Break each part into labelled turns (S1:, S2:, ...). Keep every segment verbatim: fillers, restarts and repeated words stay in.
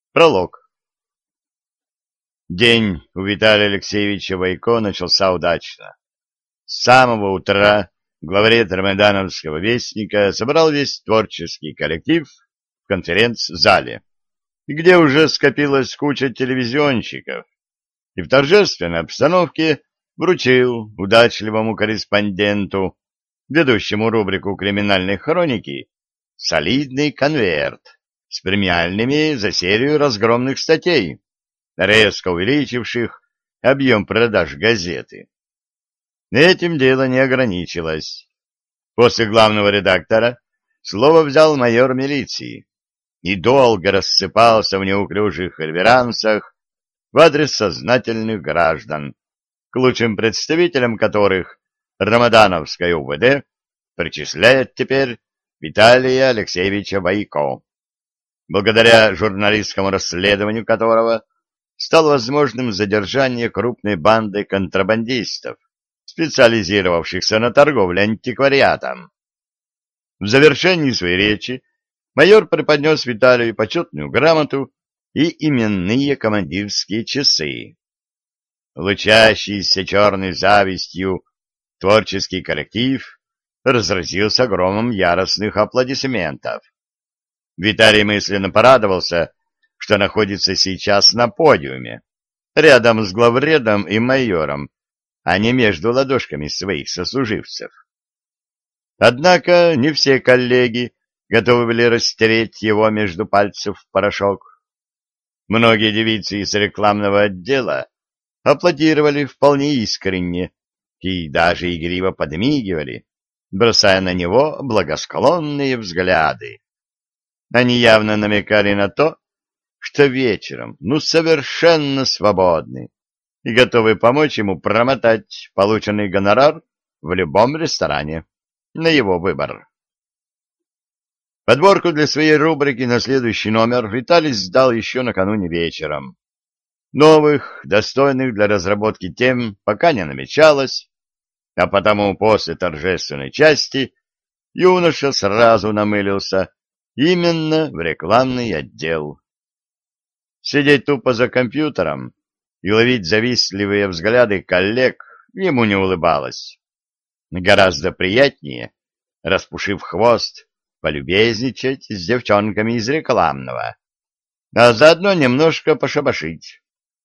S1: Пролог. День у Виталия Алексеевича Войко начался удачно. С самого утра главред Рамадановского вестника собрал весь творческий коллектив в конференц-зале, где уже скопилась куча телевизионщиков, и в торжественной обстановке вручил удачливому корреспонденту, ведущему рубрику криминальной хроники, солидный конверт с премиальными за серию разгромных статей, резко увеличивших объем продаж газеты. Этим дело не ограничилось. После главного редактора слово взял майор милиции и долго рассыпался в неуклюжих реверансах в адрес сознательных граждан, к лучшим представителям которых Рамадановское УВД причисляет теперь Виталия Алексеевича Войко, благодаря журналистскому расследованию которого стало возможным задержание крупной банды контрабандистов, специализировавшихся на торговле антиквариатом. В завершении своей речи майор преподнес Виталию почетную грамоту и именные командирские часы. Лучащийся черной завистью творческий коллектив разразился громом яростных аплодисментов. Виталий мысленно порадовался, что находится сейчас на подиуме, рядом с главредом и майором, а не между ладошками своих сослуживцев. Однако не все коллеги готовы были растереть его между пальцев в порошок. Многие девицы из рекламного отдела аплодировали вполне искренне и даже игриво подмигивали, бросая на него благосклонные взгляды. Они явно намекали на то, что вечером, ну, совершенно свободны и готовы помочь ему промотать полученный гонорар в любом ресторане, на его выбор. Подборку для своей рубрики на следующий номер Виталий сдал еще накануне вечером. Новых, достойных для разработки тем пока не намечалось, а потому после торжественной части юноша сразу намылился именно в рекламный отдел. Сидеть тупо за компьютером и ловить завистливые взгляды коллег ему не улыбалось. Гораздо приятнее, распушив хвост, полюбезничать с девчонками из рекламного, а заодно немножко пошабашить.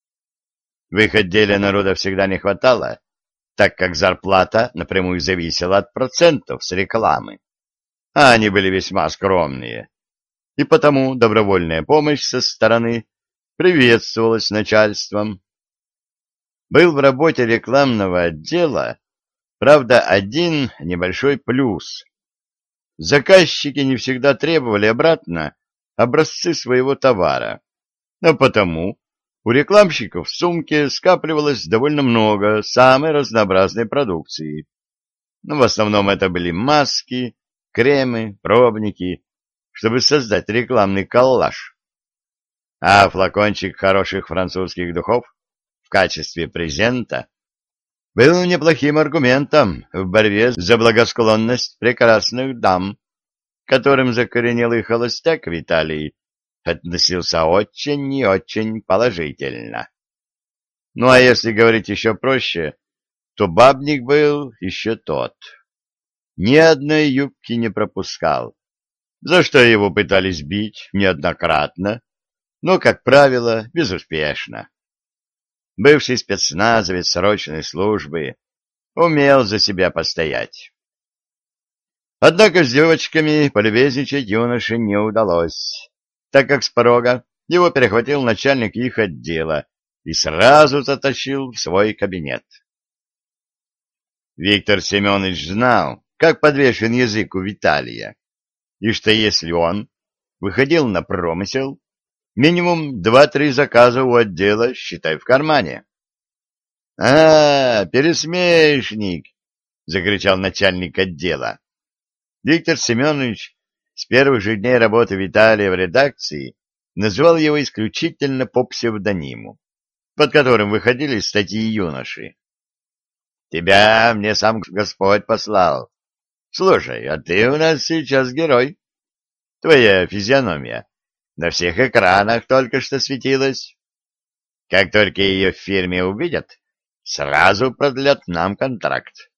S1: В их отделе народа всегда не хватало, так как зарплата напрямую зависела от процентов с рекламы, а они были весьма скромные, и потому добровольная помощь со стороны приветствовалась начальством. Был в работе рекламного отдела, правда, один небольшой плюс. Заказчики не всегда требовали обратно образцы своего товара, а потому у рекламщиков в сумке скапливалось довольно много самой разнообразной продукции. Но в основном это были маски, кремы, пробники, чтобы создать рекламный коллаж. А флакончик хороших французских духов в качестве презента был неплохим аргументом в борьбе за благосклонность прекрасных дам, к которым закоренелый холостяк Виталий относился очень и очень положительно. Ну а если говорить еще проще, то бабник был еще тот. Ни одной юбки не пропускал, за что его пытались бить неоднократно, но, как правило, безуспешно. Бывший спецназовец срочной службы умел за себя постоять. Однако с девочками полюбезничать юноше не удалось, так как с порога его перехватил начальник их отдела и сразу затащил в свой кабинет. Виктор Семенович знал, как подвешен язык у Виталия, и что если он выходил на промысел, минимум два-три заказа у отдела, считай, в кармане. — А, пересмешник! — закричал начальник отдела. Виктор Семенович с первых же дней работы Виталия в редакции называл его исключительно по псевдониму, под которым выходили статьи юноши. — Тебя мне сам Господь послал. Слушай, а ты у нас сейчас герой. Твоя физиономия На всех экранах только что светилась. Как только ее в фирме увидят, сразу продлят нам контракт.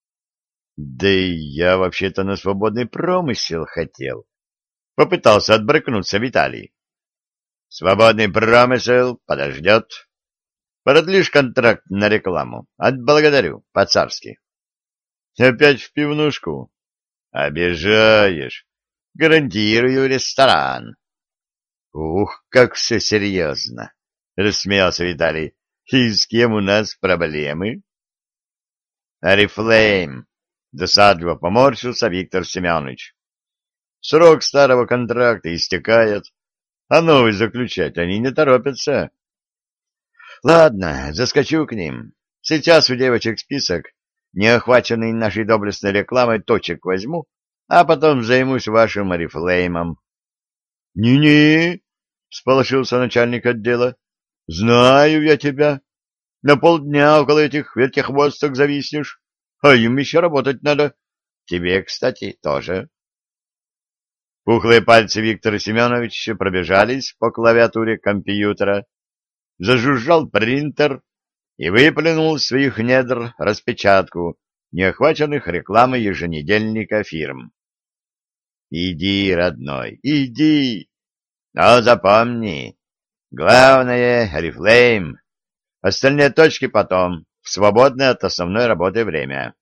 S1: Да и я вообще-то на свободный промысел хотел. Попытался отбрыкнуться Виталий. Свободный промысел подождет. Продлишь контракт на рекламу. Отблагодарю, по-царски. Опять в пивнушку? Обижаешь. Гарантирую ресторан. Ух, как все серьезно, рассмеялся Виталий. И с кем у нас проблемы? Арифлейм, досадливо поморщился Виктор Семенович. Срок старого контракта истекает, а новый заключать они не торопятся. Ладно, заскочу к ним. Сейчас у девочек список, не охваченный нашей доблестной рекламой, точек возьму, а потом займусь вашим Арифлеймом. Не-не, всполошился начальник отдела. Знаю я тебя. На полдня около этих вертихвосток зависнешь, а им еще работать надо. Тебе, кстати, тоже. Пухлые пальцы Виктора Семеновича пробежались по клавиатуре компьютера, зажужжал принтер и выплюнул из своих недр распечатку неохваченных рекламой еженедельника фирм. Иди, родной, иди, но запомни, главное — Арифлейм, остальные точки потом, в свободное от основной работы время.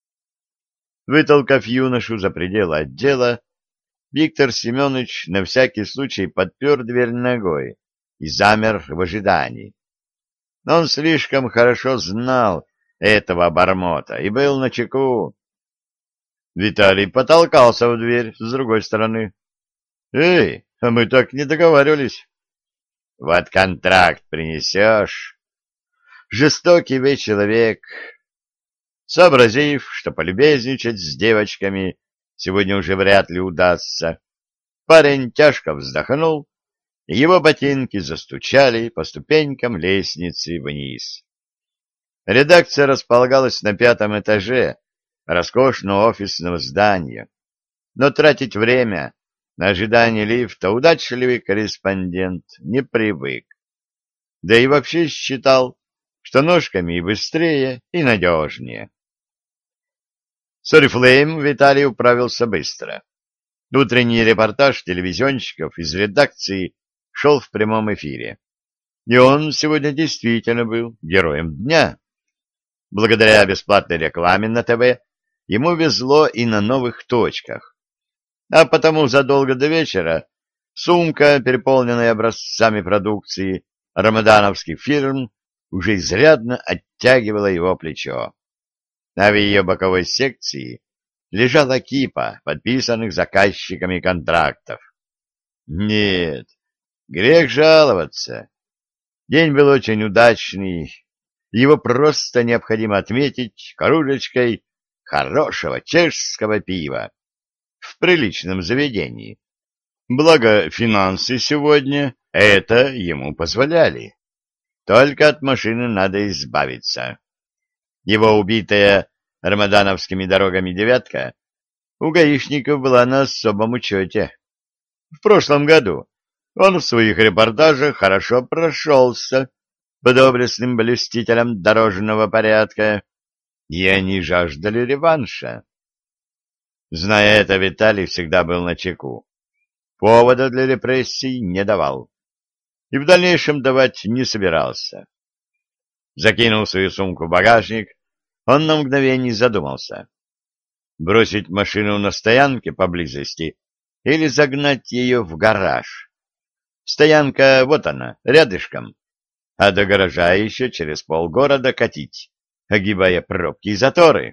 S1: Вытолкав юношу за пределы отдела, Виктор Семенович на всякий случай подпер дверь ногой и замер в ожидании. Но он слишком хорошо знал этого обормота и был начеку. Виталий потолкался в дверь с другой стороны. — Эй, а мы так не договаривались. — Вот контракт принесешь. Жестокий вы человек. Сообразив, что полюбезничать с девочками сегодня уже вряд ли удастся, парень тяжко вздохнул, и его ботинки застучали по ступенькам лестницы вниз. Редакция располагалась на пятом этаже роскошного офисного здания, но тратить время на ожидание лифта удачливый корреспондент не привык. Да и вообще считал, что ножками и быстрее, и надежнее. С Орифлейм Виталий управился быстро. Утренний репортаж телевизионщиков из редакции шел в прямом эфире. И он сегодня действительно был героем дня. Благодаря бесплатной рекламе на ТВ ему везло и на новых точках. А потому задолго до вечера сумка, переполненная образцами продукции рамадановских фирм, уже изрядно оттягивала его плечо. А в ее боковой секции лежала кипа подписанных заказчиками контрактов. Нет, грех жаловаться. День был очень удачный, его просто необходимо отметить кружечкой хорошего чешского пива в приличном заведении. Благо, финансы сегодня это ему позволяли. Только от машины надо избавиться. Его убитая рамадановскими дорогами девятка у гаишников была на особом учете. В прошлом году он в своих репортажах хорошо прошелся по доблестным блюстителям дорожного порядка, и они жаждали реванша. Зная это, Виталий всегда был начеку. Повода для репрессий не давал. И в дальнейшем давать не собирался. Закинул свою сумку в багажник, он на мгновение задумался. Бросить машину на стоянке поблизости или загнать ее в гараж. Стоянка, вот она, рядышком, а до гаража еще через полгорода катить, огибая пробки и заторы.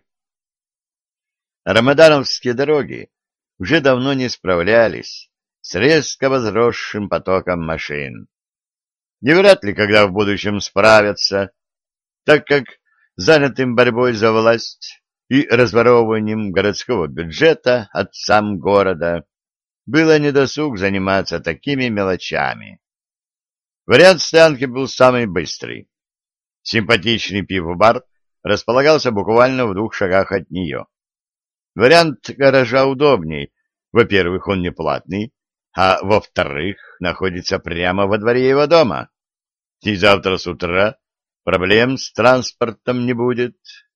S1: Рамадановские дороги уже давно не справлялись с резко возросшим потоком машин. Не вряд ли когда в будущем справятся, так как занятым борьбой за власть и разворовыванием городского бюджета отцам города было недосуг заниматься такими мелочами. Вариант стоянки был самый быстрый. Симпатичный пивобар располагался буквально в двух шагах от нее. Вариант гаража удобней. Во-первых, он не платный, а во-вторых, находится прямо во дворе его дома. И завтра с утра проблем с транспортом не будет.